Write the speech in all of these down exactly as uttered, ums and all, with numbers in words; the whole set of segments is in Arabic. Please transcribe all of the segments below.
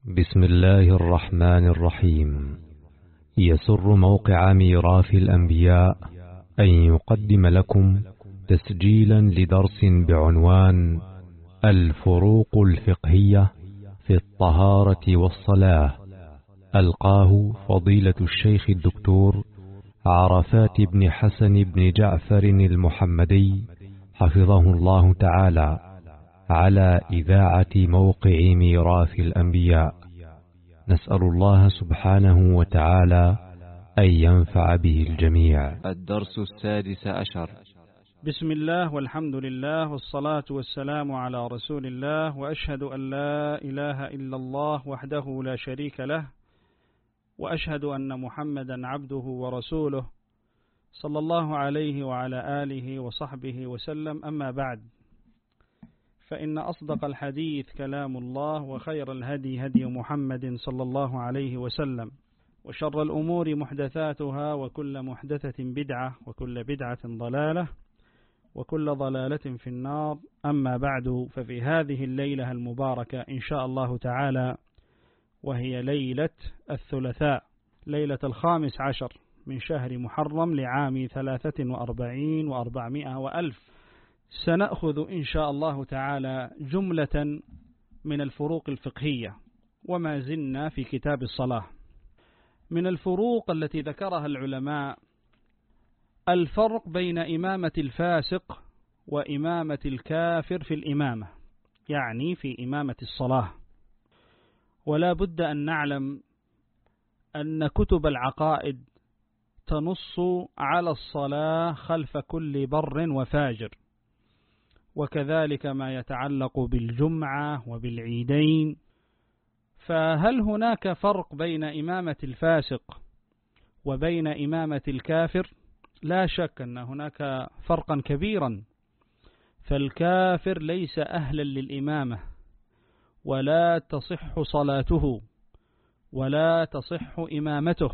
بسم الله الرحمن الرحيم. يسر موقع ميراث الأنبياء أن يقدم لكم تسجيلا لدرس بعنوان الفروق الفقهية في الطهارة والصلاة، ألقاه فضيلة الشيخ الدكتور عرفات بن حسن بن جعفر المحمدي حفظه الله تعالى على إذاعة موقع ميراث الأنبياء. نسأل الله سبحانه وتعالى أن ينفع به الجميع. الدرس السادس عشر. بسم الله والحمد لله والصلاة والسلام على رسول الله، وأشهد أن لا إله إلا الله وحده لا شريك له، وأشهد أن محمدا عبده ورسوله صلى الله عليه وعلى آله وصحبه وسلم. أما بعد، فإن أصدق الحديث كلام الله، وخير الهدي هدي محمد صلى الله عليه وسلم، وشر الأمور محدثاتها، وكل محدثة بدعة، وكل بدعة ضلالة، وكل ضلالة في النار. أما بعد، ففي هذه الليلة المباركة إن شاء الله تعالى، وهي ليلة الثلاثاء، ليلة الخامس عشر من شهر محرم لعام ثلاثة وأربعين وأربعمائة وألف، سنأخذ إن شاء الله تعالى جملة من الفروق الفقهية، وما زلنا في كتاب الصلاة. من الفروق التي ذكرها العلماء الفرق بين إمامة الفاسق وإمامة الكافر في الإمامة، يعني في إمامة الصلاة. ولا بد أن نعلم أن كتب العقائد تنص على الصلاة خلف كل بر وفاجر، وكذلك ما يتعلق بالجمعة وبالعيدين. فهل هناك فرق بين إمامة الفاسق وبين إمامة الكافر؟ لا شك أن هناك فرقا كبيرا، فالكافر ليس أهلا للإمامة، ولا تصح صلاته، ولا تصح إمامته.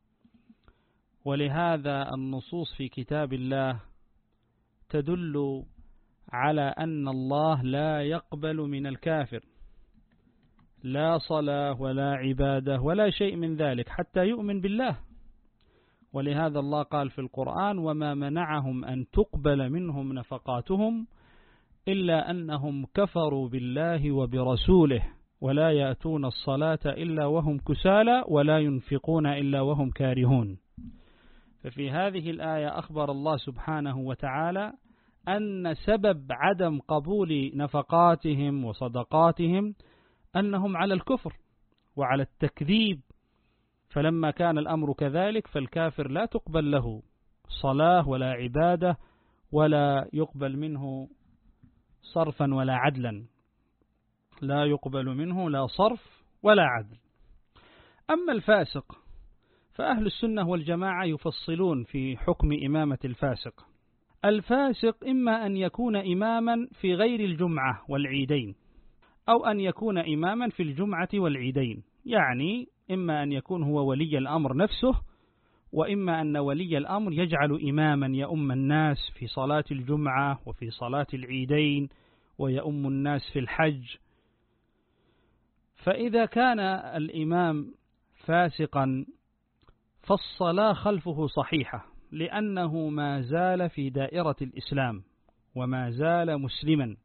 ولهذا النصوص في كتاب الله تدل على أن الله لا يقبل من الكافر لا صلاة ولا عبادة ولا شيء من ذلك حتى يؤمن بالله. ولهذا الله قال في القرآن: وما منعهم أن تقبل منهم نفقاتهم إلا أنهم كفروا بالله وبرسوله ولا يأتون الصلاة إلا وهم كسالى ولا ينفقون إلا وهم كارهون. ففي هذه الآية أخبر الله سبحانه وتعالى أن سبب عدم قبول نفقاتهم وصدقاتهم أنهم على الكفر وعلى التكذيب. فلما كان الأمر كذلك، فالكافر لا تقبل له صلاة ولا عبادة، ولا يقبل منه صرفا ولا عدلا، لا يقبل منه لا صرف ولا عدل. أما الفاسق فأهل السنة والجماعة يفصلون في حكم إمامة الفاسق. الفاسق إما أن يكون إماما في غير الجمعة والعيدين، أو أن يكون إماما في الجمعة والعيدين، يعني إما أن يكون هو ولي الأمر نفسه، وإما أن ولي الأمر يجعل إماما يؤم الناس في صلاة الجمعة وفي صلاة العيدين، ويؤم الناس في الحج. فإذا كان الإمام فاسقا فالصلاة خلفه صحيحة، لأنه ما زال في دائرة الإسلام وما زال مسلما،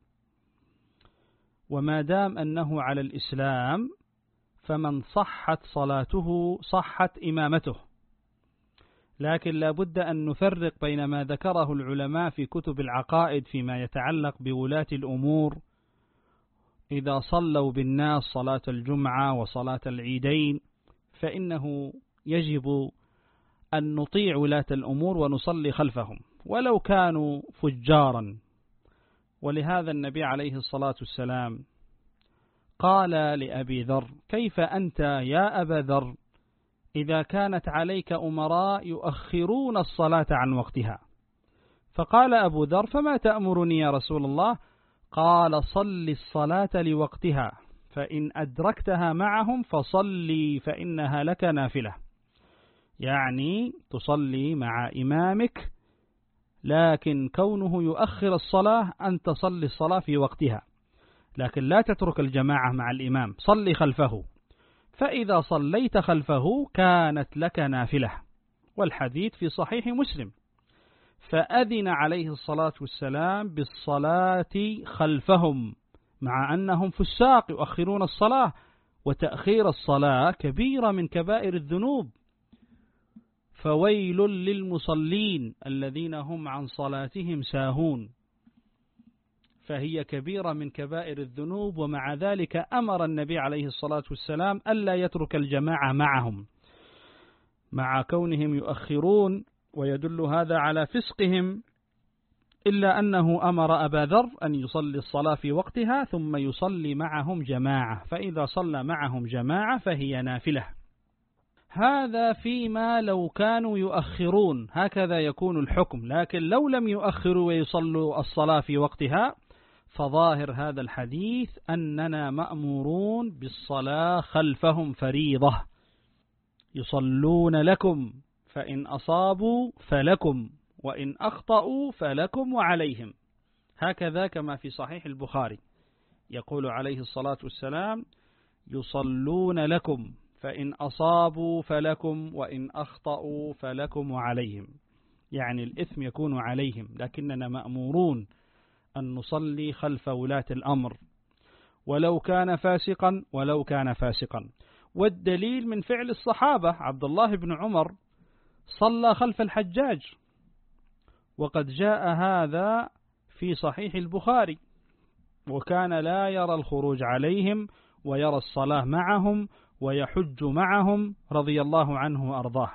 وما دام أنه على الإسلام فمن صحت صلاته صحت إمامته. لكن لا بد أن نفرق بين ما ذكره العلماء في كتب العقائد فيما يتعلق بولاة الأمور إذا صلوا بالناس صلاة الجمعة وصلاة العيدين، فإنه يجب أن نطيع ولاة الأمور ونصلي خلفهم ولو كانوا فجارا. ولهذا النبي عليه الصلاة والسلام قال لأبي ذر: كيف أنت يا أبا ذر إذا كانت عليك أمراء يؤخرون الصلاة عن وقتها؟ فقال أبو ذر: فما تأمرني يا رسول الله؟ قال: صل الصلاة لوقتها، فإن أدركتها معهم فصلي فإنها لك نافلة. يعني تصلي مع إمامك، لكن كونه يؤخر الصلاة أن تصلي الصلاة في وقتها، لكن لا تترك الجماعة مع الإمام، صلي خلفه. فإذا صليت خلفه كانت لك نافلة. والحديث في صحيح مسلم. فأذن عليه الصلاة والسلام بالصلاة خلفهم مع أنهم فساق يؤخرون الصلاة، وتأخير الصلاة كبيرة من كبائر الذنوب. فويل للمصلين الذين هم عن صلاتهم ساهون. فهي كبيرة من كبائر الذنوب، ومع ذلك أمر النبي عليه الصلاة والسلام ألا يترك الجماعة معهم مع كونهم يؤخرون، ويدل هذا على فسقهم، إلا أنه أمر أبا ذر أن يصلي الصلاة في وقتها ثم يصلي معهم جماعة، فإذا صلى معهم جماعة فهي نافلة. هذا فيما لو كانوا يؤخرون، هكذا يكون الحكم. لكن لو لم يؤخروا ويصلوا الصلاة في وقتها، فظاهر هذا الحديث أننا مأمورون بالصلاة خلفهم فريضة. يصلون لكم فإن أصابوا فلكم وإن أخطأوا فلكم وعليهم، هكذا كما في صحيح البخاري يقول عليه الصلاة والسلام: يصلون لكم فإن أصابوا فلكم وإن أخطأوا فلكم وعليهم، يعني الإثم يكون عليهم، لكننا مأمورون أن نصلي خلف ولاة الأمر ولو كان فاسقا ولو كان فاسقا. والدليل من فعل الصحابة. عبد الله بن عمر صلى خلف الحجاج، وقد جاء هذا في صحيح البخاري، وكان لا يرى الخروج عليهم ويرى الصلاة معهم ويحج معهم رضي الله عنه وأرضاه.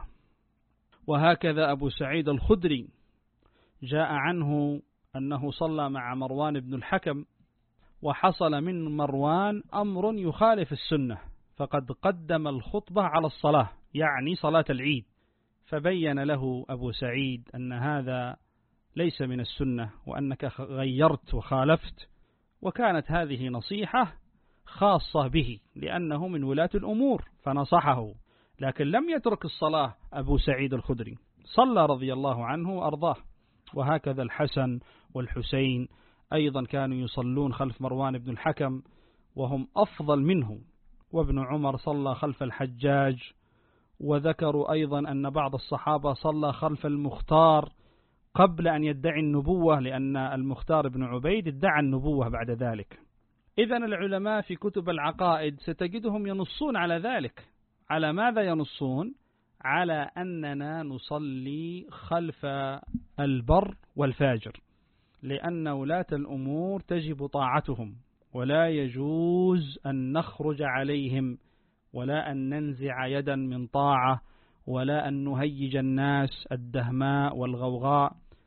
وهكذا أبو سعيد الخدري جاء عنه أنه صلى مع مروان بن الحكم، وحصل من مروان أمر يخالف السنة، فقد قدم الخطبة على الصلاة، يعني صلاة العيد، فبين له أبو سعيد أن هذا ليس من السنة وأنك غيرت وخالفت، وكانت هذه نصيحة خاصة به لأنه من ولاة الأمور فنصحه، لكن لم يترك الصلاة أبو سعيد الخدري، صلى رضي الله عنه وأرضاه. وهكذا الحسن والحسين أيضا كانوا يصلون خلف مروان بن الحكم وهم أفضل منه. وابن عمر صلى خلف الحجاج. وذكروا أيضا أن بعض الصحابة صلى خلف المختار قبل أن يدعي النبوة، لأن المختار بن عبيد ادعى النبوة بعد ذلك. إذن العلماء في كتب العقائد ستجدهم ينصون على ذلك. على ماذا ينصون؟ على أننا نصلي خلف البر والفاجر، لأن ولاة الأمور تجب طاعتهم، ولا يجوز أن نخرج عليهم، ولا أن ننزع يدا من طاعة، ولا أن نهيج الناس الدهماء والغوغاء،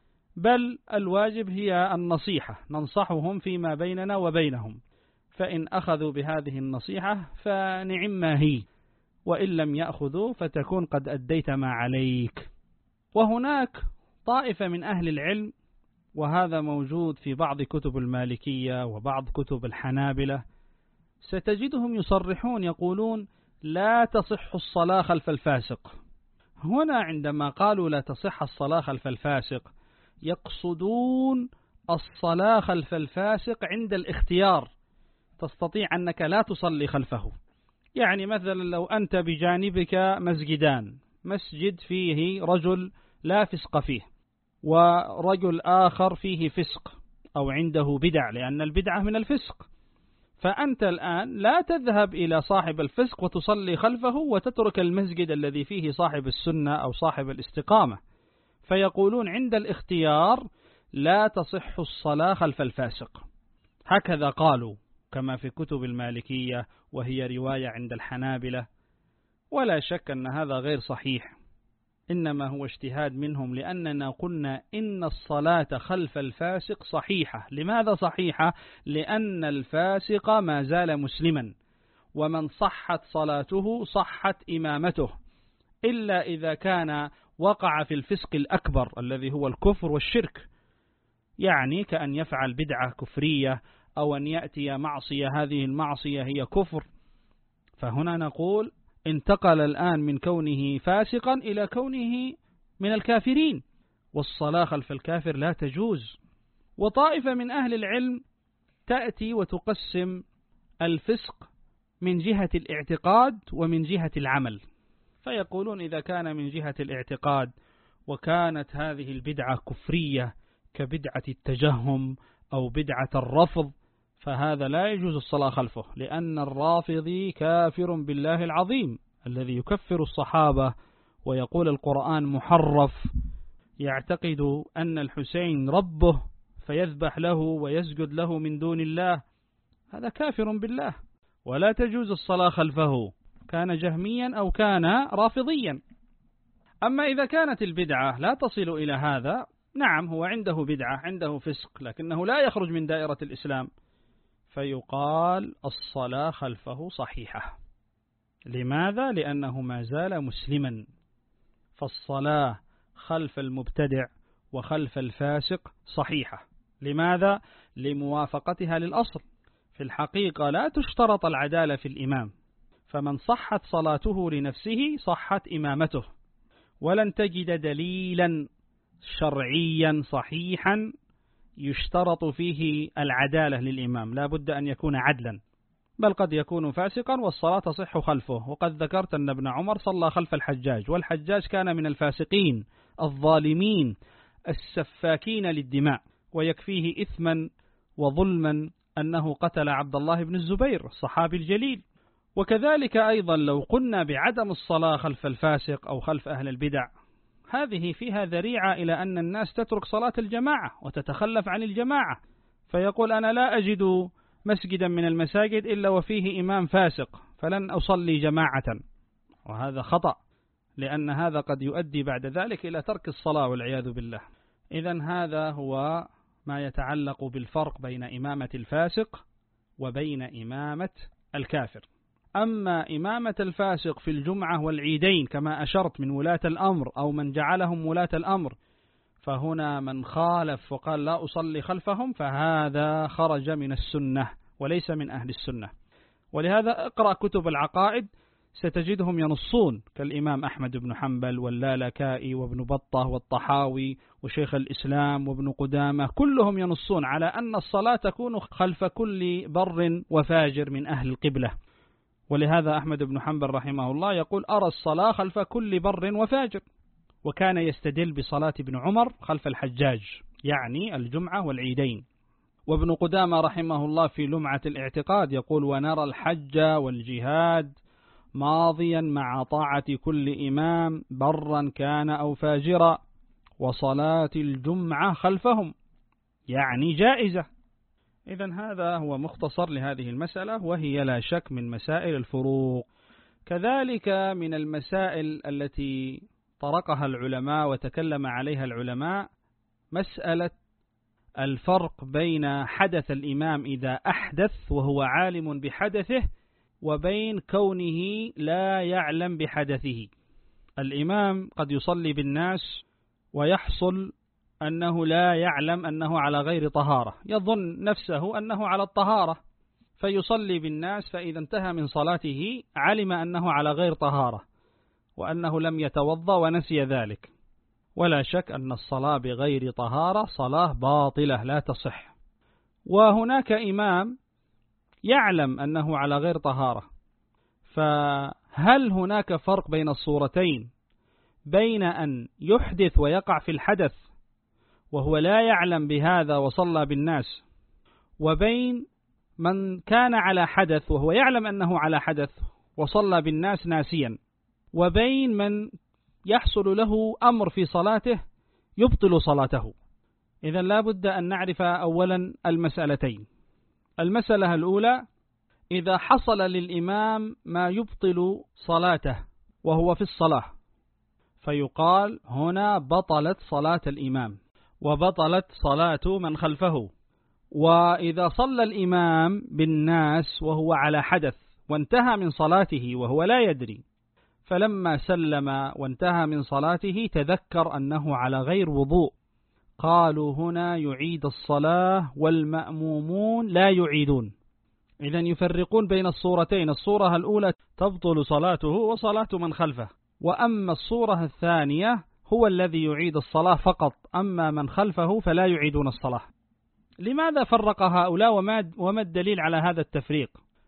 بل الواجب هي النصيحة، ننصحهم فيما بيننا وبينهم، فإن أخذوا بهذه النصيحة فنعم ما هي، وإن لم يأخذوا فتكون قد أديت ما عليك. وهناك طائفة من أهل العلم، وهذا موجود في بعض كتب المالكية وبعض كتب الحنابلة، ستجدهم يصرحون يقولون لا تصح الصلاة خلف الفاسق. هنا عندما قالوا لا تصح الصلاة خلف الفاسق يقصدون الصلاة خلف الفاسق عند الاختيار، تستطيع أنك لا تصلي خلفه. يعني مثلا لو أنت بجانبك مسجدان، مسجد فيه رجل لا فسق فيه ورجل آخر فيه فسق أو عنده بدع، لأن البدعة من الفسق، فأنت الآن لا تذهب إلى صاحب الفسق وتصلي خلفه وتترك المسجد الذي فيه صاحب السنة أو صاحب الاستقامة، فيقولون عند الاختيار لا تصح الصلاة خلف الفاسق. هكذا قالوا كما في كتب المالكية، وهي رواية عند الحنابلة، ولا شك أن هذا غير صحيح، إنما هو اجتهاد منهم، لأننا قلنا إن الصلاة خلف الفاسق صحيحة. لماذا صحيحة؟ لأن الفاسق ما زال مسلما، ومن صحت صلاته صحت إمامته، إلا إذا كان وقع في الفسق الأكبر الذي هو الكفر والشرك، يعني كأن يفعل بدعة كفرية أو أن يأتي معصية هذه المعصية هي كفر، فهنا نقول انتقل الآن من كونه فاسقا إلى كونه من الكافرين، والصلاة خلف الكافر لا تجوز. وطائفة من أهل العلم تأتي وتقسم الفسق من جهة الاعتقاد ومن جهة العمل. فيقولون إذا كان من جهة الاعتقاد وكانت هذه البدعة كفرية كبدعة التجهم أو بدعة الرفض، فهذا لا يجوز الصلاة خلفه، لأن الرافضي كافر بالله العظيم الذي يكفر الصحابة ويقول القرآن محرف، يعتقد أن الحسين ربه فيذبح له ويسجد له من دون الله، هذا كافر بالله ولا تجوز الصلاة خلفه، كان جهميا أو كان رافضيا. أما إذا كانت البدعة لا تصل إلى هذا، نعم هو عنده بدعة عنده فسق لكنه لا يخرج من دائرة الإسلام، فيقال الصلاة خلفه صحيحة. لماذا؟ لأنه ما زال مسلما. فالصلاة خلف المبتدع وخلف الفاسق صحيحة. لماذا؟ لموافقتها للأصل. في الحقيقة لا تشترط العدالة في الإمام، فمن صحت صلاته لنفسه صحت إمامته، ولن تجد دليلا شرعيا صحيحا يشترط فيه العدالة للإمام، لا بد أن يكون عدلا، بل قد يكون فاسقا والصلاة تصح خلفه. وقد ذكرت أن ابن عمر صلى خلف الحجاج، والحجاج كان من الفاسقين الظالمين السفاكين للدماء، ويكفيه إثما وظلما أنه قتل عبد الله بن الزبير الصحابي الجليل. وكذلك أيضا لو قلنا بعدم الصلاة خلف الفاسق أو خلف أهل البدع، هذه فيها ذريعة إلى أن الناس تترك صلاة الجماعة وتتخلف عن الجماعة، فيقول أنا لا أجد مسجدا من المساجد إلا وفيه إمام فاسق فلن أصلي جماعة، وهذا خطأ، لأن هذا قد يؤدي بعد ذلك إلى ترك الصلاة والعياذ بالله. إذن هذا هو ما يتعلق بالفرق بين إمامة الفاسق وبين إمامة الكافر. أما إمامة الفاسق في الجمعة والعيدين كما أشرت من ولاة الأمر أو من جعلهم ولاة الأمر، فهنا من خالف وقال لا أصلي خلفهم فهذا خرج من السنة وليس من أهل السنة. ولهذا اقرأ كتب العقائد ستجدهم ينصون، كالإمام أحمد بن حنبل واللالكائي وابن بطة والطحاوي وشيخ الإسلام وابن قدامة، كلهم ينصون على أن الصلاة تكون خلف كل بر وفاجر من أهل القبلة. ولهذا أحمد بن حنبل رحمه الله يقول أرى الصلاة خلف كل بر وفاجر، وكان يستدل بصلاة ابن عمر خلف الحجاج يعني الجمعة والعيدين. وابن قدامة رحمه الله في لمعة الاعتقاد يقول ونرى الحج والجهاد ماضيا مع طاعة كل إمام برا كان أو فاجرا، وصلاة الجمعة خلفهم يعني جائزة. إذن هذا هو مختصر لهذه المسألة، وهي لا شك من مسائل الفروق. كذلك من المسائل التي طرقها العلماء وتكلم عليها العلماء مسألة الفرق بين حدث الإمام إذا أحدث وهو عالم بحدثه وبين كونه لا يعلم بحدثه. الإمام قد يصلي بالناس ويحصل أنه لا يعلم أنه على غير طهارة، يظن نفسه أنه على الطهارة فيصلي بالناس، فإذا انتهى من صلاته علم أنه على غير طهارة وأنه لم يتوضأ ونسي ذلك. ولا شك أن الصلاة بغير طهارة صلاة باطلة لا تصح. وهناك إمام يعلم أنه على غير طهارة، فهل هناك فرق بين الصورتين، بين أن يحدث ويقع في الحدث وهو لا يعلم بهذا وصلى بالناس، وبين من كان على حدث وهو يعلم أنه على حدث وصلى بالناس ناسيا، وبين من يحصل له أمر في صلاته يبطل صلاته؟ إذن لا بد أن نعرف أولا المسألتين. المسألة الأولى، إذا حصل للإمام ما يبطل صلاته وهو في الصلاة، فيقال هنا بطلت صلاة الإمام وبطلت صلاة من خلفه. وإذا صلى الإمام بالناس وهو على حدث وانتهى من صلاته وهو لا يدري، فلما سلم وانتهى من صلاته تذكر أنه على غير وضوء، قالوا هنا يعيد الصلاة والمأمومون لا يعيدون. إذن يفرقون بين الصورتين، الصورة الأولى تبطل صلاته وصلاة من خلفه، وأما الصورة الثانية هو الذي يعيد الصلاة فقط، أما من خلفه فلا يعيدون الصلاة. لماذا فرق هؤلاء وما, وما الدليل على هذا التفريق؟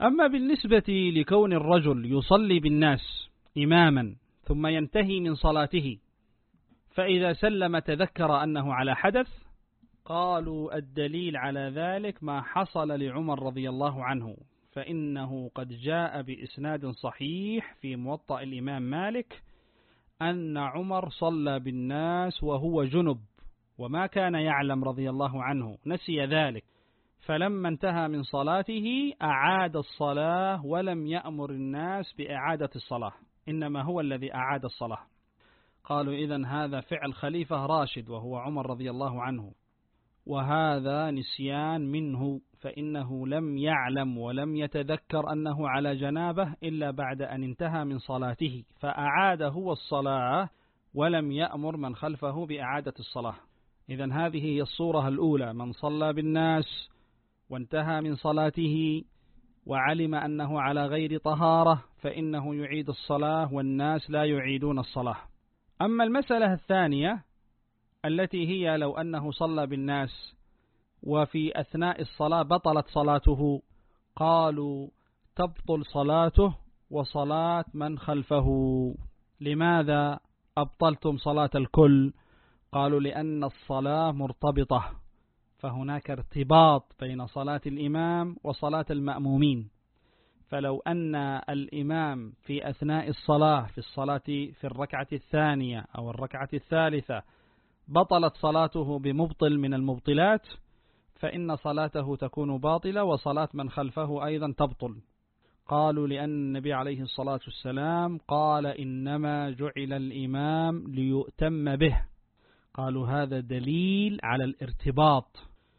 أما بالنسبة لكون الرجل يصلي بالناس إماما ثم ينتهي من صلاته فإذا سلم تذكر أنه على حدث، قالوا الدليل على ذلك ما حصل لعمر رضي الله عنه، فإنه قد جاء بإسناد صحيح في موطأ الإمام مالك أن عمر صلى بالناس وهو جنب وما كان يعلم رضي الله عنه، نسي ذلك، فلما انتهى من صلاته أعاد الصلاة ولم يأمر الناس بإعادة الصلاة، إنما هو الذي أعاد الصلاة. قالوا إذن هذا فعل خليفة راشد وهو عمر رضي الله عنه، وهذا نسيان منه، فإنه لم يعلم ولم يتذكر أنه على جنابه إلا بعد أن انتهى من صلاته، فأعاد هو الصلاة ولم يأمر من خلفه بإعادة الصلاة. إذن هذه هي الصورة الأولى، من صلى بالناس وانتهى من صلاته وعلم أنه على غير طهارة فإنه يعيد الصلاة والناس لا يعيدون الصلاة. أما المسألة الثانية التي هي لو أنه صلى بالناس وفي أثناء الصلاة بطلت صلاته، قالوا تبطل صلاته وصلاة من خلفه. لماذا أبطلتم صلاة الكل؟ قالوا لأن الصلاة مرتبطة، فهناك ارتباط بين صلاة الإمام وصلاة المأمومين، فلو أن الإمام في أثناء الصلاة في الصلاة في الركعة الثانية أو الركعة الثالثة بطلت صلاته بمبطل من المبطلات فإن صلاته تكون باطلة وصلاة من خلفه أيضا تبطل. قالوا لأن النبي عليه الصلاة والسلام قال إنما جعل الإمام ليؤتم به. قالوا هذا دليل على الارتباط،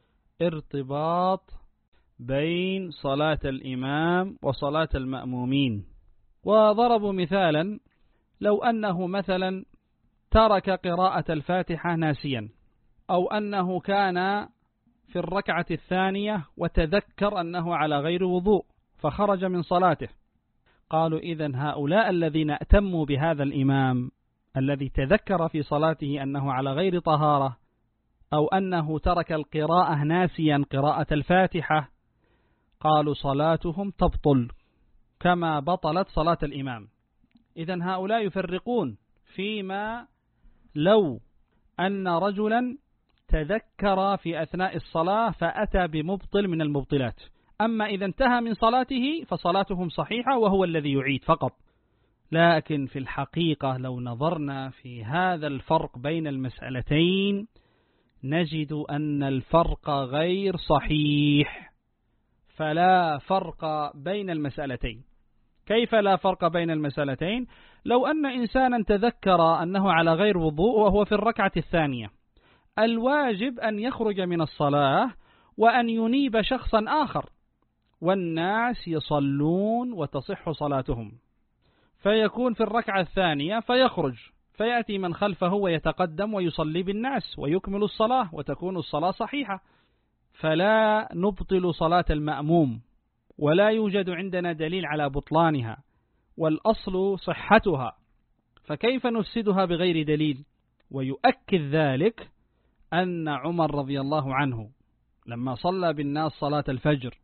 ارتباط بين صلاة الإمام وصلاة المأمومين. وضربوا مثالا لو أنه مثلا ترك قراءة الفاتحة ناسيا، أو أنه كان في الركعة الثانية وتذكر أنه على غير وضوء فخرج من صلاته. قالوا إذن هؤلاء الذين ائتموا بهذا الإمام الذي تذكر في صلاته أنه على غير طهارة أو أنه ترك القراءة ناسيا قراءة الفاتحة، قالوا صلاتهم تبطل كما بطلت صلاة الإمام. إذن هؤلاء يفرقون فيما لو أن رجلا تذكر في أثناء الصلاة فأتى بمبطل من المبطلات، أما إذا انتهى من صلاته فصلاتهم صحيحة وهو الذي يعيد فقط. لكن في الحقيقة لو نظرنا في هذا الفرق بين المسألتين نجد أن الفرق غير صحيح، فلا فرق بين المسألتين. كيف لا فرق بين المسألتين؟ لو أن إنسانا تذكر أنه على غير وضوء وهو في الركعة الثانية، الواجب أن يخرج من الصلاة وأن ينيب شخصا آخر، والناس يصلون وتصح صلاتهم، فيكون في الركعة الثانية فيخرج فيأتي من خلفه ويتقدم ويصلي بالناس ويكمل الصلاة وتكون الصلاة صحيحة، فلا نبطل صلاة المأموم ولا يوجد عندنا دليل على بطلانها، والأصل صحتها، فكيف نفسدها بغير دليل؟ ويؤكد ذلك أن عمر رضي الله عنه لما صلى بالناس صلاة الفجر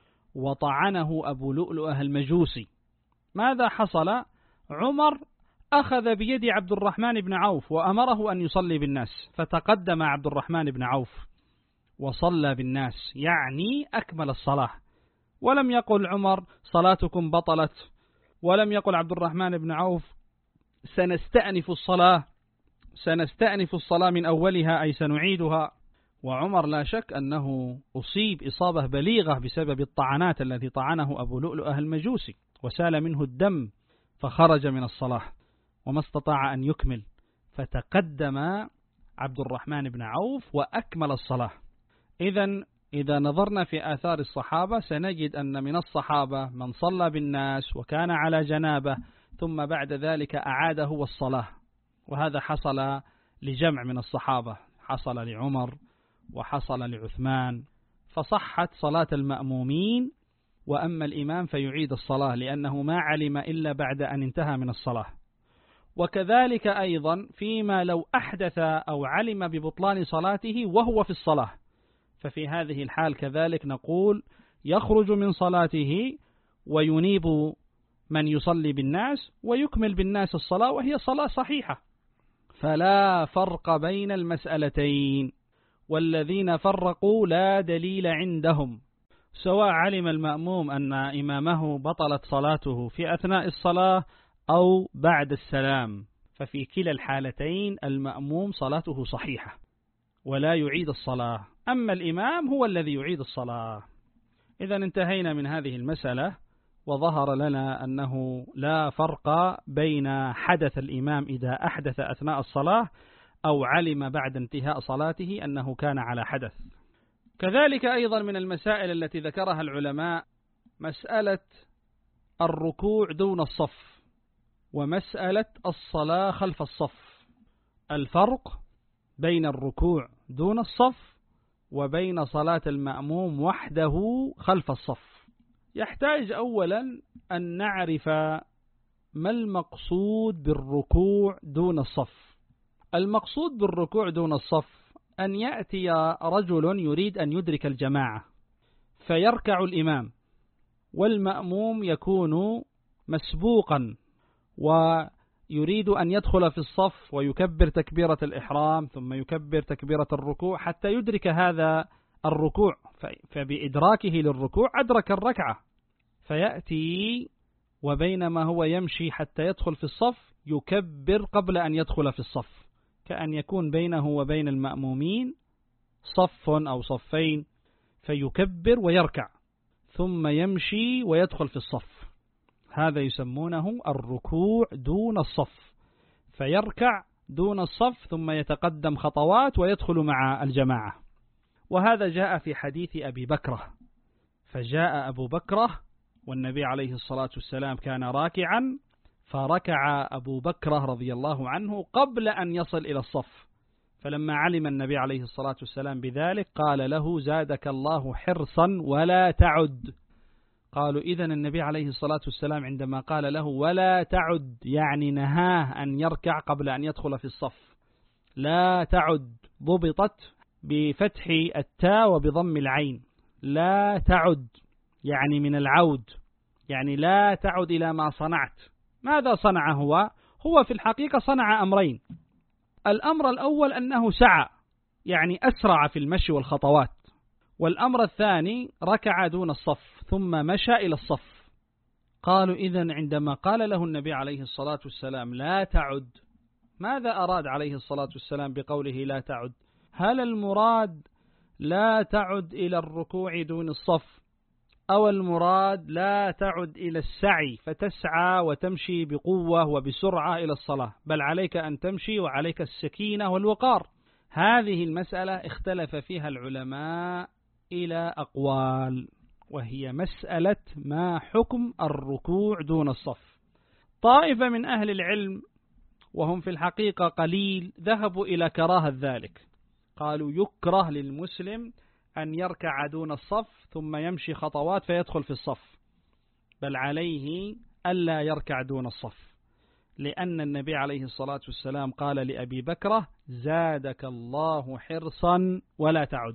وطعنه أبو لؤلؤة المجوسي، ماذا حصل؟ عمر أخذ بيد عبد الرحمن بن عوف وأمره أن يصلي بالناس، فتقدم عبد الرحمن بن عوف وصلى بالناس، يعني أكمل الصلاة، ولم يقل عمر صلاتكم بطلت، ولم يقل عبد الرحمن بن عوف سنستأنف الصلاة سنستأنف الصلاة من أولها أي سنعيدها. وعمر لا شك أنه أصيب إصابة بليغة بسبب الطعنات التي طعنه أبو لؤلؤة المجوسي وسال منه الدم فخرج من الصلاة وما استطاع أن يكمل، فتقدم عبد الرحمن بن عوف وأكمل الصلاة. إذن إذا نظرنا في آثار الصحابة سنجد أن من الصحابة من صلى بالناس وكان على جنابه ثم بعد ذلك أعاد هو الصلاة، وهذا حصل لجمع من الصحابة، حصل لعمر وحصل لعثمان، فصحت صلاة المأمومين، وأما الإمام فيعيد الصلاة لأنه ما علم إلا بعد أن انتهى من الصلاة. وكذلك أيضا فيما لو أحدث أو علم ببطلان صلاته وهو في الصلاة، ففي هذه الحال كذلك نقول يخرج من صلاته وينيب من يصلي بالناس ويكمل بالناس الصلاة وهي صلاة صحيحة. فلا فرق بين المسألتين، والذين فرقوا لا دليل عندهم، سواء علم المأموم أن إمامه بطلت صلاته في أثناء الصلاة أو بعد السلام، ففي كلا الحالتين المأموم صلاته صحيحة ولا يعيد الصلاة، أما الإمام هو الذي يعيد الصلاة. إذا انتهينا من هذه المسألة، وظهر لنا أنه لا فرق بين حدث الإمام إذا أحدث أثناء الصلاة أو علم بعد انتهاء صلاته أنه كان على حدث. كذلك أيضا من المسائل التي ذكرها العلماء مسألة الركوع دون الصف ومسألة الصلاة خلف الصف، الفرق بين الركوع دون الصف وبين صلاة المأموم وحده خلف الصف. يحتاج أولا أن نعرف ما المقصود بالركوع دون الصف. المقصود بالركوع دون الصف أن يأتي رجل يريد أن يدرك الجماعة فيركع الإمام والمأموم يكون مسبوقا ويريد أن يدخل في الصف ويكبر تكبيرة الإحرام ثم يكبر تكبيرة الركوع حتى يدرك هذا الركوع، فبإدراكه للركوع أدرك الركعة، فيأتي وبينما هو يمشي حتى يدخل في الصف يكبر قبل أن يدخل في الصف، كأن يكون بينه وبين المأمومين صف أو صفين، فيكبر ويركع ثم يمشي ويدخل في الصف. هذا يسمونه الركوع دون الصف، فيركع دون الصف ثم يتقدم خطوات ويدخل مع الجماعة. وهذا جاء في حديث أبي بكرة، فجاء أبو بكرة والنبي عليه الصلاة والسلام كان راكعا، فركع أبو بكرة رضي الله عنه قبل أن يصل إلى الصف، فلما علم النبي عليه الصلاة والسلام بذلك قال له زادك الله حرصا ولا تعد. قالوا إذن النبي عليه الصلاة والسلام عندما قال له ولا تعد يعني نهاه أن يركع قبل أن يدخل في الصف. لا تعد ضبطت بفتح التاء وبضم العين، لا تعد يعني من العود، يعني لا تعد إلى ما صنعت. ماذا صنع هو؟ هو في الحقيقة صنع أمرين. الأمر الأول أنه سعى يعني أسرع في المشي والخطوات، والأمر الثاني ركع دون الصف ثم مشى إلى الصف. قالوا إذن عندما قال له النبي عليه الصلاة والسلام لا تعد، ماذا أراد عليه الصلاة والسلام بقوله لا تعد؟ هل المراد لا تعد إلى الركوع دون الصف، أو المراد لا تعد إلى السعي فتسعى وتمشي بقوة وبسرعة إلى الصلاة، بل عليك أن تمشي وعليك السكينة والوقار؟ هذه المسألة اختلف فيها العلماء إلى أقوال، وهي مسألة ما حكم الركوع دون الصف. طائفة من أهل العلم وهم في الحقيقة قليل ذهبوا إلى كراهة ذلك، قالوا يكره للمسلم أن يركع دون الصف ثم يمشي خطوات فيدخل في الصف، بل عليه ألا يركع دون الصف، لأن النبي عليه الصلاة والسلام قال لأبي بكرة زادك الله حرصا ولا تعد،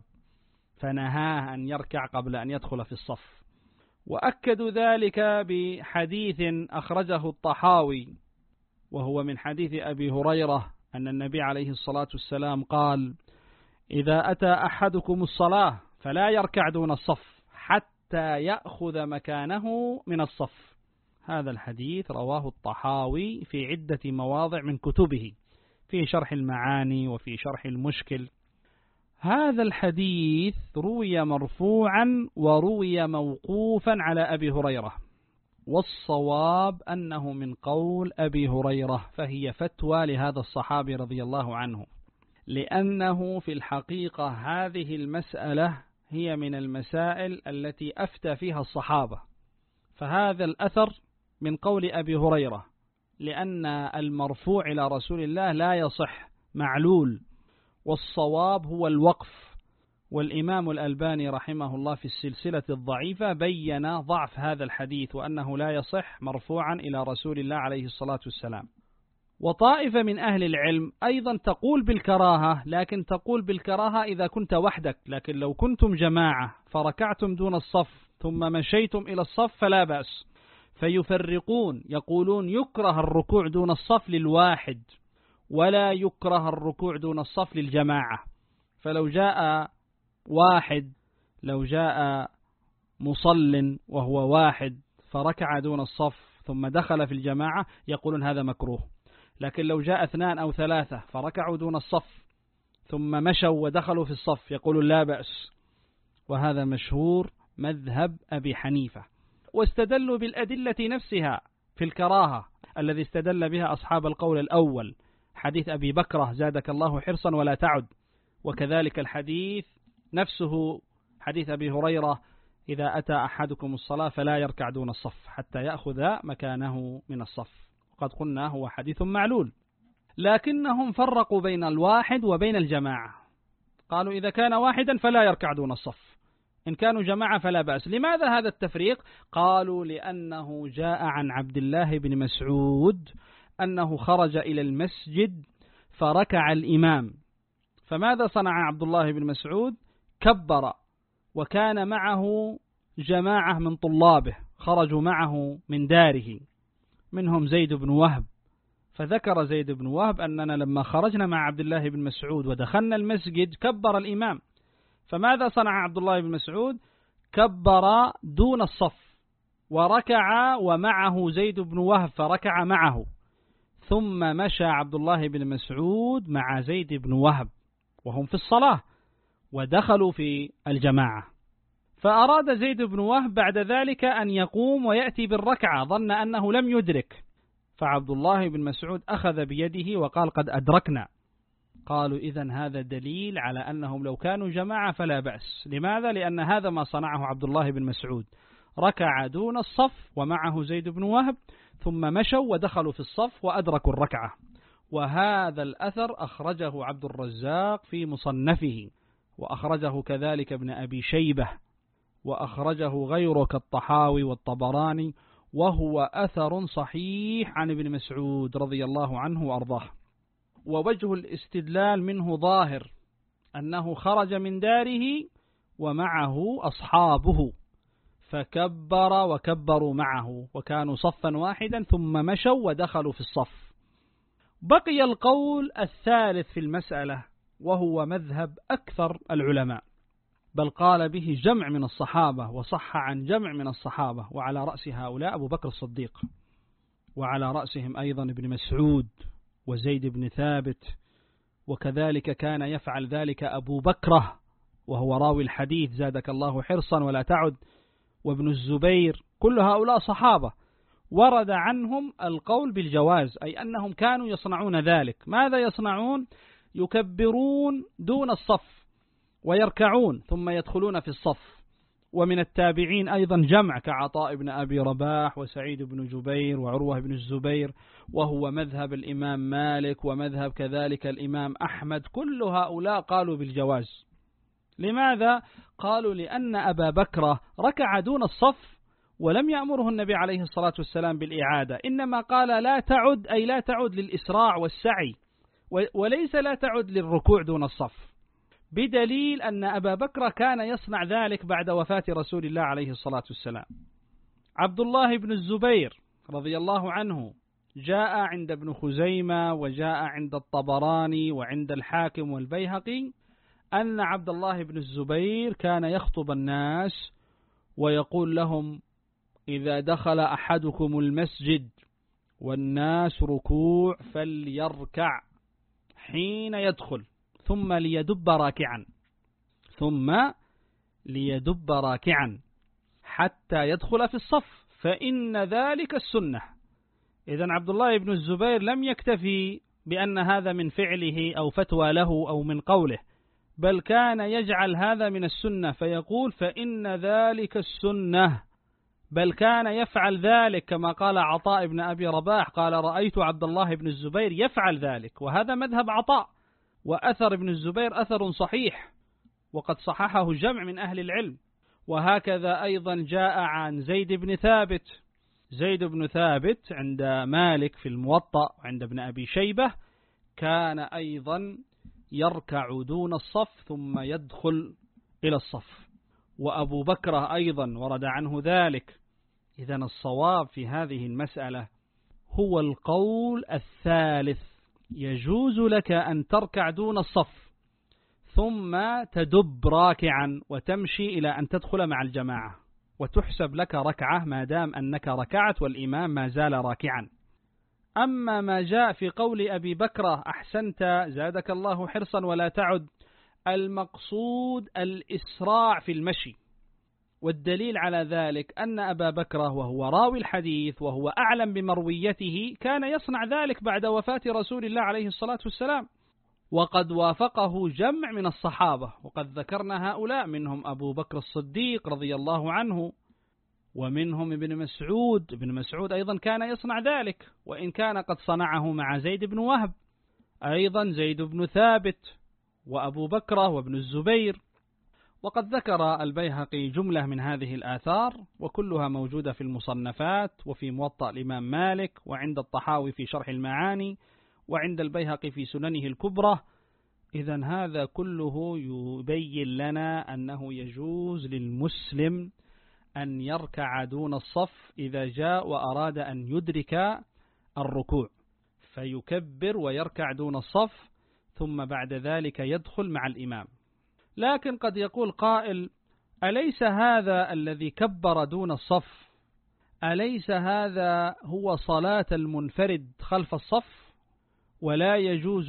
فنهاه أن يركع قبل أن يدخل في الصف. وأكدوا ذلك بحديث أخرجه الطحاوي، وهو من حديث أبي هريرة أن النبي عليه الصلاة والسلام قال إذا أتى أحدكم الصلاة فلا يركع دون الصف حتى يأخذ مكانه من الصف. هذا الحديث رواه الطحاوي في عدة مواضع من كتبه، في شرح المعاني وفي شرح المشكل. هذا الحديث روي مرفوعا وروي موقوفا على أبي هريرة، والصواب أنه من قول أبي هريرة، فهي فتوى لهذا الصحابي رضي الله عنه، لأنه في الحقيقة هذه المسألة هي من المسائل التي أفتى فيها الصحابة، فهذا الأثر من قول أبي هريرة، لأن المرفوع إلى رسول الله لا يصح، معلول، والصواب هو الوقف. والإمام الألباني رحمه الله في السلسلة الضعيفة بين ضعف هذا الحديث وأنه لا يصح مرفوعا إلى رسول الله عليه الصلاة والسلام. وطائفة من أهل العلم أيضا تقول بالكراهة، لكن تقول بالكراهة إذا كنت وحدك، لكن لو كنتم جماعة فركعتم دون الصف ثم مشيتم إلى الصف فلا بأس. فيفرقون، يقولون يكره الركوع دون الصف للواحد ولا يكره الركوع دون الصف للجماعة. فلو جاء واحد لو جاء مصل وهو واحد فركع دون الصف ثم دخل في الجماعة يقولون هذا مكروه. لكن لو جاء اثنان أو ثلاثة فركعوا دون الصف ثم مشوا ودخلوا في الصف يقولون لا بأس. وهذا مشهور مذهب أبي حنيفة. واستدلوا بالأدلة نفسها في الكراهة الذي استدل بها أصحاب القول الأول، حديث أبي بكرة زادك الله حرصا ولا تعد، وكذلك الحديث نفسه حديث أبي هريرة إذا أتى أحدكم الصلاة فلا يركع دون الصف حتى يأخذ مكانه من الصف. قد قلنا هو حديث معلول، لكنهم فرقوا بين الواحد وبين الجماعة. قالوا إذا كان واحدا فلا يركع دون الصف، إن كانوا جماعة فلا بأس. لماذا هذا التفريق؟ قالوا لأنه جاء عن عبد الله بن مسعود أنه خرج إلى المسجد فركع الإمام، فماذا صنع عبد الله بن مسعود؟ كبر، وكان معه جماعة من طلابه خرجوا معه من داره منهم زيد بن وهب، فذكر زيد بن وهب أننا لما خرجنا مع عبد الله بن مسعود ودخلنا المسجد كبر الإمام. فماذا صنع عبد الله بن مسعود؟ كبر دون الصف وركع ومعه زيد بن وهب فركع معه، ثم مشى عبد الله بن مسعود مع زيد بن وهب وهم في الصلاة ودخلوا في الجماعة. فأراد زيد بن وهب بعد ذلك أن يقوم ويأتي بالركعة، ظن أنه لم يدرك، فعبد الله بن مسعود أخذ بيده وقال قد أدركنا. قالوا إذن هذا دليل على أنهم لو كانوا جماعة فلا بأس. لماذا؟ لأن هذا ما صنعه عبد الله بن مسعود، ركع دون الصف ومعه زيد بن وهب ثم مشوا ودخلوا في الصف وأدركوا الركعة. وهذا الأثر أخرجه عبد الرزاق في مصنفه، وأخرجه كذلك ابن أبي شيبة، وأخرجه غيره كالطحاوي والطبراني، وهو أثر صحيح عن ابن مسعود رضي الله عنه وأرضاه. ووجه الاستدلال منه ظاهر أنه خرج من داره ومعه أصحابه فكبر وكبروا معه وكانوا صفا واحدا ثم مشوا ودخلوا في الصف. بقي القول الثالث في المسألة وهو مذهب أكثر العلماء، بل قال به جمع من الصحابة وصح عن جمع من الصحابة، وعلى رأس هؤلاء أبو بكر الصديق، وعلى رأسهم أيضا ابن مسعود وزيد بن ثابت، وكذلك كان يفعل ذلك أبو بكرة وهو راوي الحديث زادك الله حرصا ولا تعد، وابن الزبير، كل هؤلاء صحابة ورد عنهم القول بالجواز، أي أنهم كانوا يصنعون ذلك. ماذا يصنعون؟ يكبرون دون الصف ويركعون ثم يدخلون في الصف. ومن التابعين أيضا جمع كعطاء بن أبي رباح وسعيد بن جبير وعروة بن الزبير، وهو مذهب الإمام مالك ومذهب كذلك الإمام أحمد. كل هؤلاء قالوا بالجواز. لماذا؟ قالوا لأن أبا بكر ركع دون الصف ولم يأمره النبي عليه الصلاة والسلام بالإعادة، إنما قال لا تعد، أي لا تعد للإسراع والسعي، وليس لا تعد للركوع دون الصف، بدليل أن أبا بكر كان يصنع ذلك بعد وفاة رسول الله عليه الصلاة والسلام. عبد الله بن الزبير رضي الله عنه جاء عند ابن خزيمة وجاء عند الطبراني وعند الحاكم والبيهقي أن عبد الله بن الزبير كان يخطب الناس ويقول لهم إذا دخل أحدكم المسجد والناس ركوع فليركع حين يدخل ثم ليدب راكعا ثم ليدب راكعا حتى يدخل في الصف فإن ذلك السنة. إذن عبد الله بن الزبير لم يكتفي بأن هذا من فعله أو فتوى له أو من قوله، بل كان يجعل هذا من السنة فيقول فإن ذلك السنة، بل كان يفعل ذلك كما قال عطاء بن أبي رباح قال رأيت عبد الله بن الزبير يفعل ذلك، وهذا مذهب عطاء. وأثر ابن الزبير أثر صحيح وقد صححه جمع من أهل العلم. وهكذا أيضا جاء عن زيد بن ثابت، زيد بن ثابت عند مالك في الموطأ وعند ابن أبي شيبة كان أيضا يركع دون الصف ثم يدخل إلى الصف. وأبو بكر أيضا ورد عنه ذلك. إذن الصواب في هذه المسألة هو القول الثالث، يجوز لك أن تركع دون الصف ثم تدب راكعا وتمشي إلى أن تدخل مع الجماعة، وتحسب لك ركعة ما دام أنك ركعت والإمام ما زال راكعا. أما ما جاء في قول أبي بكر أحسنت زادك الله حرصا ولا تعد، المقصود الإسراع في المشي، والدليل على ذلك أن أبا بكر وهو راوي الحديث وهو أعلم بمرويته كان يصنع ذلك بعد وفاة رسول الله عليه الصلاة والسلام، وقد وافقه جمع من الصحابة، وقد ذكرنا هؤلاء، منهم أبو بكر الصديق رضي الله عنه، ومنهم ابن مسعود. ابن مسعود أيضا كان يصنع ذلك، وإن كان قد صنعه مع زيد بن وهب، أيضا زيد بن ثابت وأبو بكر وابن الزبير. وقد ذكر البيهقي جملة من هذه الآثار، وكلها موجودة في المصنفات وفي موطأ الإمام مالك، وعند الطحاوي في شرح المعاني، وعند البيهقي في سننه الكبرى. إذن هذا كله يبين لنا أنه يجوز للمسلم أن يركع دون الصف إذا جاء وأراد أن يدرك الركوع، فيكبر ويركع دون الصف ثم بعد ذلك يدخل مع الإمام. لكن قد يقول قائل: أليس هذا الذي كبر دون الصف أليس هذا هو صلاة المنفرد خلف الصف؟ ولا يجوز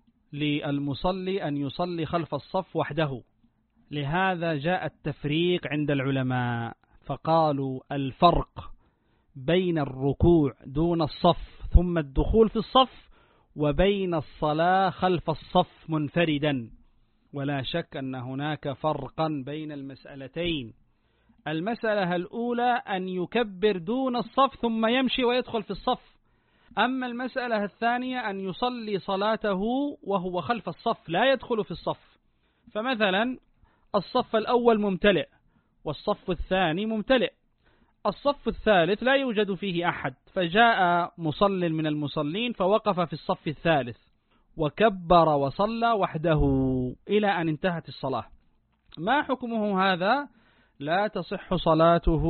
للمصلي أن يصلي خلف الصف وحده. لهذا جاء التفريق عند العلماء، فقالوا الفرق بين الركوع دون الصف ثم الدخول في الصف وبين الصلاة خلف الصف منفردا. ولا شك أن هناك فرقا بين المسألتين. المسألة الأولى أن يكبر دون الصف ثم يمشي ويدخل في الصف، أما المسألة الثانية أن يصلي صلاته وهو خلف الصف لا يدخل في الصف. فمثلا الصف الأول ممتلئ والصف الثاني ممتلئ، الصف الثالث لا يوجد فيه أحد، فجاء مصل من المصلين فوقف في الصف الثالث وكبر وصلى وحده إلى أن انتهت الصلاة. ما حكمه هذا؟ لا تصح صلاته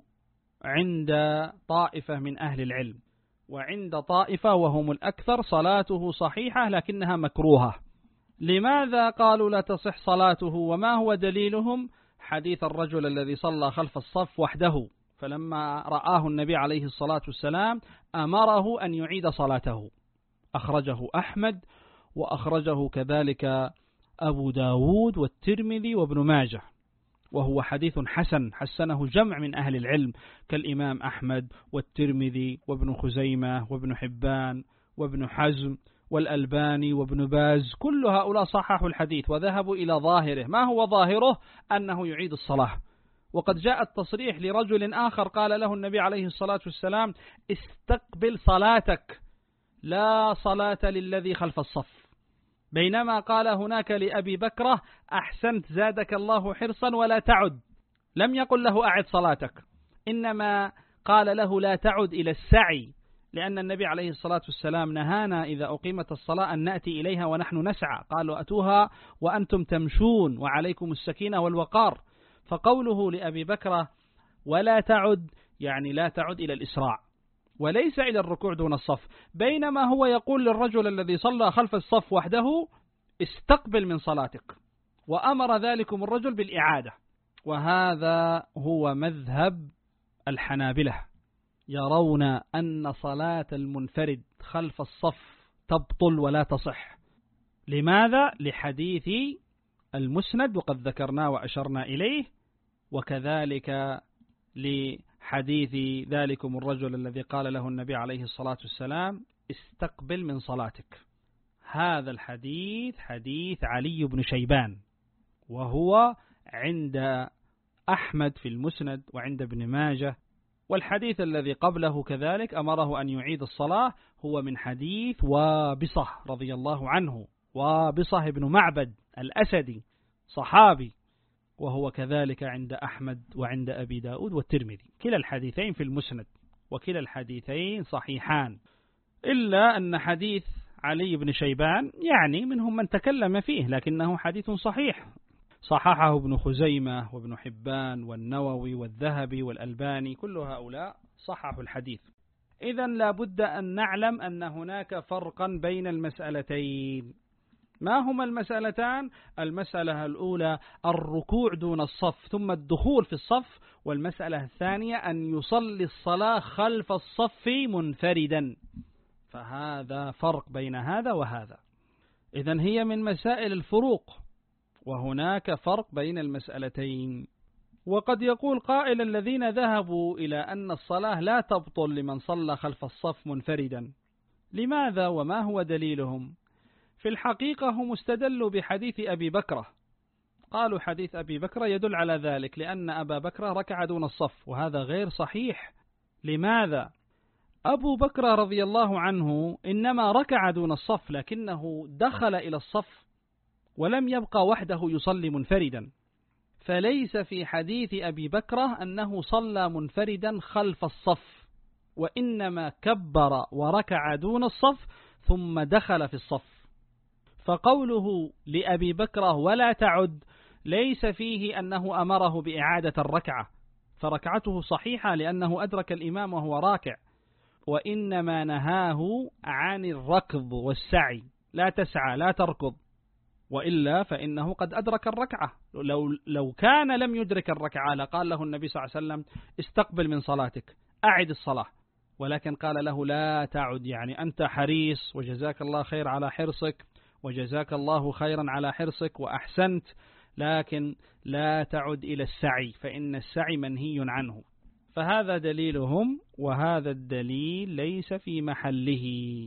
عند طائفة من أهل العلم، وعند طائفة وهم الأكثر صلاته صحيحة لكنها مكروهة. لماذا قالوا لا تصح صلاته؟ وما هو دليلهم؟ حديث الرجل الذي صلى خلف الصف وحده، فلما رآه النبي عليه الصلاة والسلام أمره أن يعيد صلاته. أخرجه أحمد، وأخرجه كذلك أبو داود والترمذي وابن ماجه، وهو حديث حسن حسنه جمع من أهل العلم كالإمام أحمد والترمذي وابن خزيمة وابن حبان وابن حزم والألباني وابن باز. كل هؤلاء صححوا الحديث وذهبوا إلى ظاهره. ما هو ظاهره؟ أنه يعيد الصلاة. وقد جاء التصريح لرجل آخر قال له النبي عليه الصلاة والسلام: استقبل صلاتك، لا صلاة للذي خلف الصف. بينما قال هناك لأبي بكرة: أحسنت زادك الله حرصا ولا تعد. لم يقل له أعد صلاتك، إنما قال له لا تعد إلى السعي، لأن النبي عليه الصلاة والسلام نهانا إذا أقيمت الصلاة أن نأتي إليها ونحن نسعى، قالوا أتوها وأنتم تمشون وعليكم السكينة والوقار. فقوله لأبي بكرة ولا تعد يعني لا تعد إلى الإسراع وليس إلى الركوع دون الصف، بينما هو يقول للرجل الذي صلى خلف الصف وحده: استقبل من صلاتك، وأمر ذلكم الرجل بالإعادة. وهذا هو مذهب الحنابلة، يرون أن صلاة المنفرد خلف الصف تبطل ولا تصح. لماذا؟ لحديث المسند وقد ذكرناه وأشرنا إليه، وكذلك لحديث ذلكم الرجل الذي قال له النبي عليه الصلاة والسلام: استقبل من صلاتك. هذا الحديث حديث علي بن شيبان، وهو عند أحمد في المسند وعند ابن ماجه. والحديث الذي قبله كذلك أمره أن يعيد الصلاة، هو من حديث وابصة رضي الله عنه، وابصة بن معبد الأسدي صحابي، وهو كذلك عند أحمد وعند أبي داود والترمذي. كلا الحديثين في المسند، وكلا الحديثين صحيحان، إلا أن حديث علي بن شيبان يعني منهم من تكلم فيه، لكنه حديث صحيح. صححه ابن خزيمة وابن حبان والنووي والذهبي والألباني، كل هؤلاء صححوا الحديث. إذن لا بد أن نعلم أن هناك فرقا بين المسألتين. ما هما المسألتان؟ المسألة الأولى الركوع دون الصف ثم الدخول في الصف، والمسألة الثانية أن يصلي الصلاة خلف الصف منفردا، فهذا فرق بين هذا وهذا. إذن هي من مسائل الفروق، وهناك فرق بين المسألتين. وقد يقول قائل الذين ذهبوا إلى أن الصلاة لا تبطل لمن صلى خلف الصف منفردا، لماذا وما هو دليلهم؟ في الحقيقة هم استدلوا بحديث أبي بكرة، قالوا حديث أبي بكرة يدل على ذلك، لأن أبا بكرة ركع دون الصف، وهذا غير صحيح. لماذا؟ أبو بكرة رضي الله عنه إنما ركع دون الصف، لكنه دخل إلى الصف ولم يبقى وحده يصلي منفردا، فليس في حديث أبي بكرة أنه صلى منفردا خلف الصف، وإنما كبر وركع دون الصف ثم دخل في الصف. فقوله لأبي بكرة ولا تعد ليس فيه أنه أمره بإعادة الركعة، فركعته صحيحة لأنه أدرك الإمام وهو راكع، وإنما نهاه عن الركض والسعي، لا تسعى لا تركض، وإلا فإنه قد أدرك الركعة. لو, لو كان لم يدرك الركعة لقال له النبي صلى الله عليه وسلم استقبل من صلاتك، أعد الصلاة، ولكن قال له لا تعد، يعني أنت حريص وجزاك الله خير على حرصك، وجزاك الله خيرا على حرصك وأحسنت، لكن لا تعد إلى السعي، فإن السعي منهي عنه. فهذا دليلهم، وهذا الدليل ليس في محله.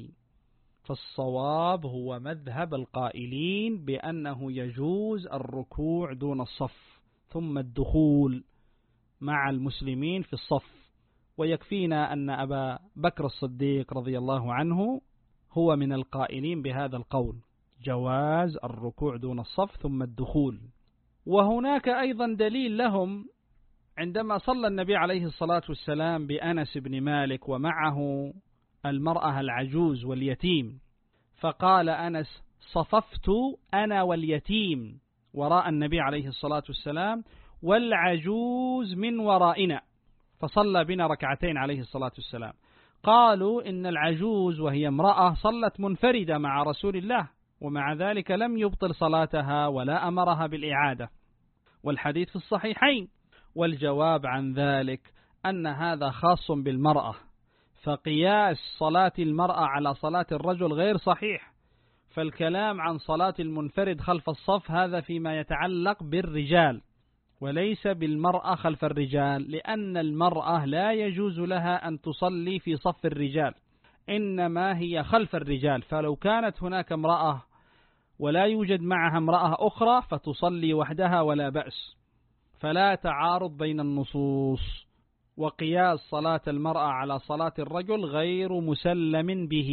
فالصواب هو مذهب القائلين بأنه يجوز الركوع دون الصف ثم الدخول مع المسلمين في الصف. ويكفينا أن أبا بكر الصديق رضي الله عنه هو من القائلين بهذا القول، جواز الركوع دون الصف ثم الدخول. وهناك أيضا دليل لهم عندما صلى النبي عليه الصلاة والسلام بأنس بن مالك ومعه المرأة العجوز واليتيم، فقال أنس صففت أنا واليتيم وراء النبي عليه الصلاة والسلام والعجوز من ورائنا، فصلى بنا ركعتين عليه الصلاة والسلام. قالوا إن العجوز وهي امرأة صلت منفردة مع رسول الله، ومع ذلك لم يبطل صلاتها ولا أمرها بالإعادة، والحديث في الصحيحين. والجواب عن ذلك أن هذا خاص بالمرأة، فقياس صلاة المرأة على صلاة الرجل غير صحيح. فالكلام عن صلاة المنفرد خلف الصف هذا فيما يتعلق بالرجال، وليس بالمرأة خلف الرجال، لأن المرأة لا يجوز لها أن تصلي في صف الرجال، إنما هي خلف الرجال. فلو كانت هناك امرأة ولا يوجد معها امرأة أخرى فتصلي وحدها ولا بأس، فلا تعارض بين النصوص. وقياس صلاة المرأة على صلاة الرجل غير مسلم به.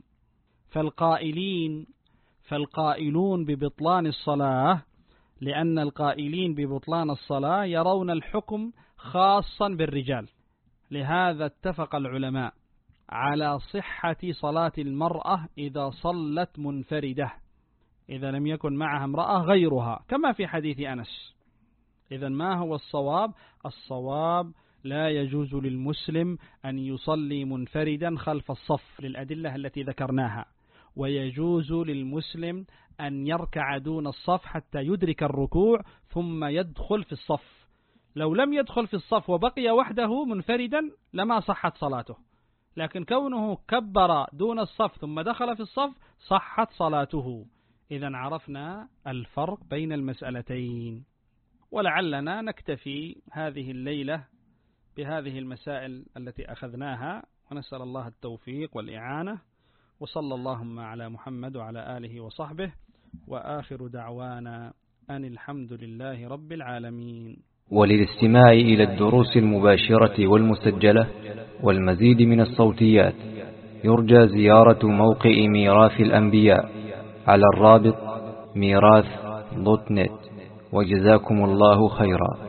فالقائلين فالقائلون ببطلان الصلاة، لأن القائلين ببطلان الصلاة يرون الحكم خاصا بالرجال، لهذا اتفق العلماء على صحة صلاة المرأة إذا صلت منفردة، إذا لم يكن معها امرأة غيرها، كما في حديث أنس. إذا ما هو الصواب؟ الصواب لا يجوز للمسلم أن يصلي منفردا خلف الصف للأدلة التي ذكرناها، ويجوز للمسلم أن يركع دون الصف حتى يدرك الركوع ثم يدخل في الصف. لو لم يدخل في الصف وبقي وحده منفردا لما صحت صلاته، لكن كونه كبر دون الصف ثم دخل في الصف صحت صلاته. إذا عرفنا الفرق بين المسألتين، ولعلنا نكتفي هذه الليلة بهذه المسائل التي أخذناها، ونسأل الله التوفيق والإعانة، وصلى اللهم على محمد وعلى آله وصحبه، وآخر دعوانا أن الحمد لله رب العالمين. وللاستماع إلى الدروس المباشرة والمسجلة والمزيد من الصوتيات يرجى زيارة موقع ميراث الأنبياء على الرابط ميراث دوت نت. وجزاكم الله خيرا.